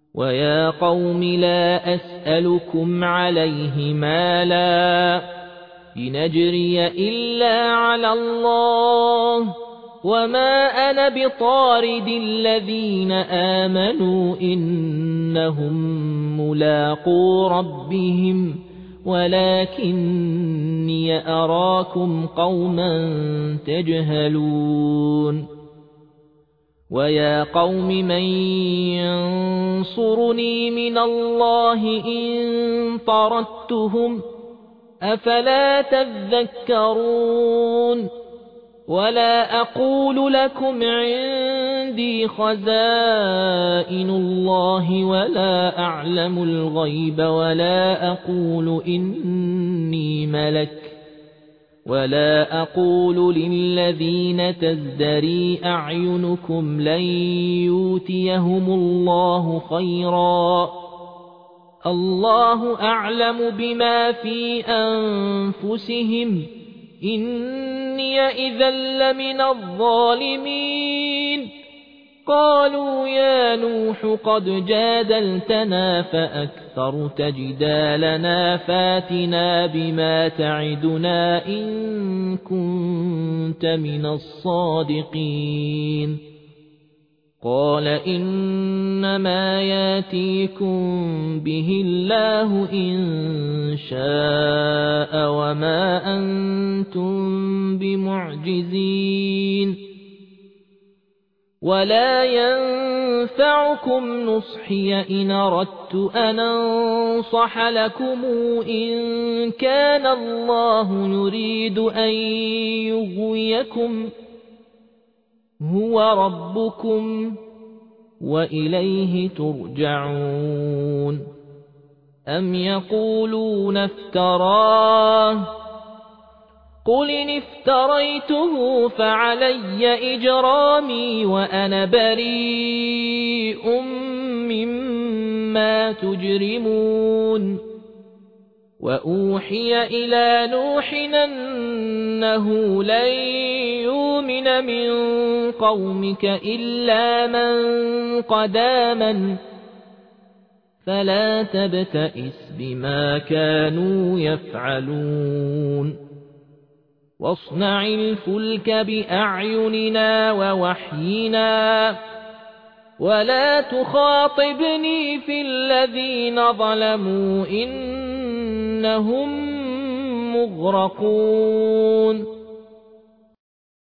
ويا قوم لا أسألكم عليه مالا إن إلا على الله وما أنا بطارد الذين آمنوا إنهم ملاقو ربهم ولكني أراكم قوما تجهلون ويا قوم من ينصرني من الله إن طردتهم أفلا تذكرون ولا أقول لكم عندي خزائن الله ولا أعلم الغيب ولا أقول إني ملك ولا أقول للذين تزدري أعينكم لن يؤتيهم الله خيرا الله أعلم بما في أنفسهم إني إذا لمن الظالمين قالوا يا نوح قد جادلتنا فأكثرت جدالنا فاتنا بما تعدنا إن كنت من الصادقين قال إنما ياتيكم به الله إن شاء وما أنتم بمعجزين ولا ينفعكم نصحي إن أردت أن أنصح لكم إن كان الله يريد أن يغويكم هو ربكم وإليه ترجعون أم يقولون افتراه قل إن افتريته فعلي إجرامي وأنا بريء مما تجرمون وأوحي إلى نوح أنه لن يؤمن من قومك إلا من قد آمن فلا تبتئس بما كانوا يفعلون واصنع الفلك بأعيننا ووحينا ولا تخاطبني في الذين ظلموا إنهم مغرقون